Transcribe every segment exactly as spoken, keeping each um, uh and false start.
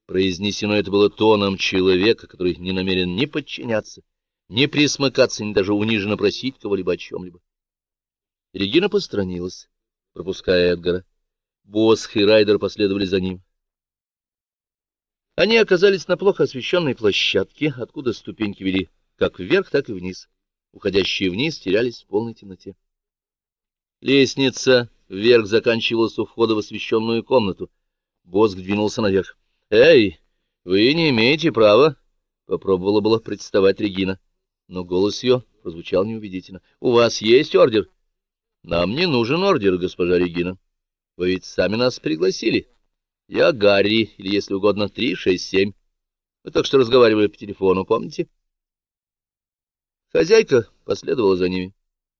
Произнесено это было тоном человека, который не намерен ни подчиняться, ни присмыкаться, ни даже униженно просить кого-либо о чем-либо. Регина посторонилась, пропуская Эдгара. Босх и Райдер последовали за ним. Они оказались на плохо освещенной площадке, откуда ступеньки вели как вверх, так и вниз. Уходящие вниз терялись в полной темноте. Лестница вверх заканчивалась у входа в освещенную комнату. Босх двинулся наверх. — Эй, вы не имеете права! — попробовала было представать Регина, но голос ее прозвучал неубедительно. — У вас есть ордер? — Нам не нужен ордер, госпожа Регина. Вы ведь сами нас пригласили. Я Гарри, или, если угодно, три шесть семь. Мы только что разговаривали по телефону, помните? Хозяйка последовала за ними.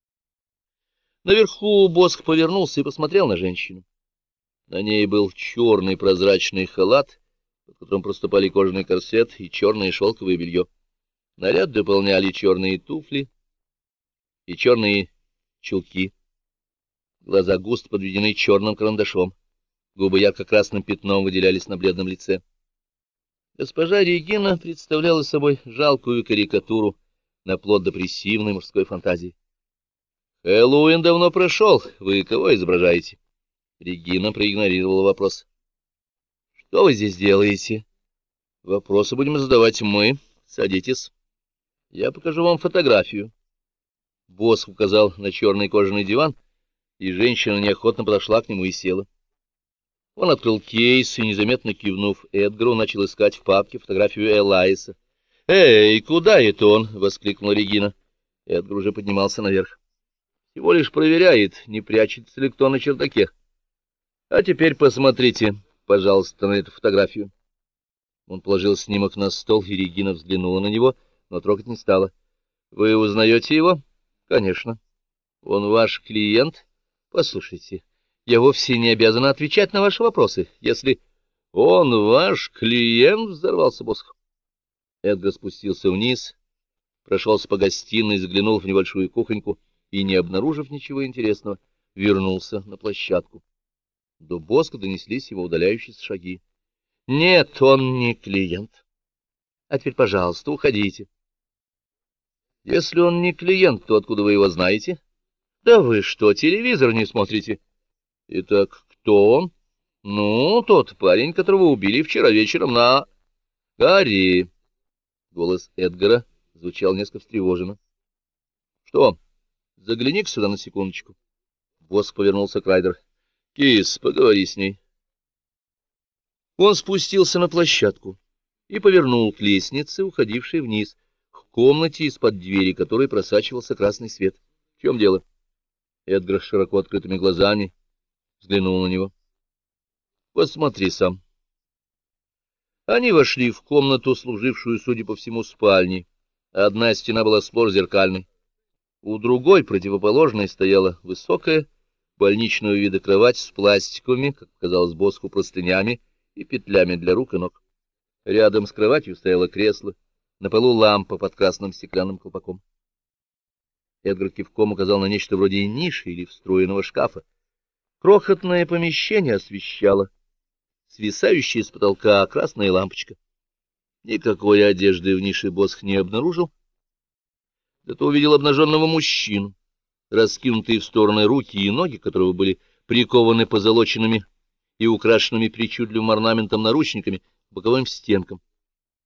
Наверху Босх повернулся и посмотрел на женщину. На ней был черный прозрачный халат, под которым проступали кожаный корсет и черное шелковое белье. Наряд дополняли черные туфли и черные чулки. Глаза густо подведены черным карандашом. Губы ярко-красным пятном выделялись на бледном лице. Госпожа Регина представляла собой жалкую карикатуру на плод депрессивной мужской фантазии. «Хэллоуин давно прошел. Вы кого изображаете?» Регина проигнорировала вопрос. «Что вы здесь делаете?» «Вопросы будем задавать мы. Садитесь. Я покажу вам фотографию». Босх указал на черный кожаный диван, и женщина неохотно подошла к нему и села. Он открыл кейс и, незаметно кивнув Эдгару, начал искать в папке фотографию Элайса. «Эй, куда это он?» — воскликнула Регина. Эдгар уже поднимался наверх. «Всего лишь проверяет, не прячется ли кто на чердаке. А теперь посмотрите, пожалуйста, на эту фотографию». Он положил снимок на стол, и Регина взглянула на него, но трогать не стала. «Вы узнаете его?» «Конечно». «Он ваш клиент?» «Послушайте, я вовсе не обязана отвечать на ваши вопросы, если...» «Он ваш клиент?» — взорвался Босх. Эдгар спустился вниз, прошелся по гостиной, заглянул в небольшую кухоньку и, не обнаружив ничего интересного, вернулся на площадку. До Босха донеслись его удаляющиеся шаги. — Нет, он не клиент. А теперь, пожалуйста, уходите. — Если он не клиент, то откуда вы его знаете? — Да вы что, телевизор не смотрите? — Итак, кто он? — Ну, тот парень, которого убили вчера вечером на... — Гарри. Голос Эдгара звучал несколько встревоженно. — Что? Загляни-ка сюда на секундочку. Босх повернулся к Райдер. — Кис, поговори с ней. Он спустился на площадку и повернул к лестнице, уходившей вниз, к комнате, из-под двери которой просачивался красный свет. — В чем дело? Эдгар с широко открытыми глазами взглянул на него. — Посмотри сам. Они вошли в комнату, служившую, судя по всему, спальней. Одна стена была сплошь зеркальной. У другой, противоположной, стояла высокая, больничного вида кровать с пластиковыми, как показалось Босху, простынями и петлями для рук и ног. Рядом с кроватью стояло кресло, на полу лампа под красным стеклянным колпаком. Эдгар кивком указал на нечто вроде ниши или встроенного шкафа. Крохотное помещение освещало свисающая с потолка красная лампочка. Никакой одежды в нише Босх не обнаружил. Зато увидел обнаженного мужчину, раскинутые в стороны руки и ноги, которого были прикованы позолоченными и украшенными причудливым орнаментом наручниками к боковым стенкам.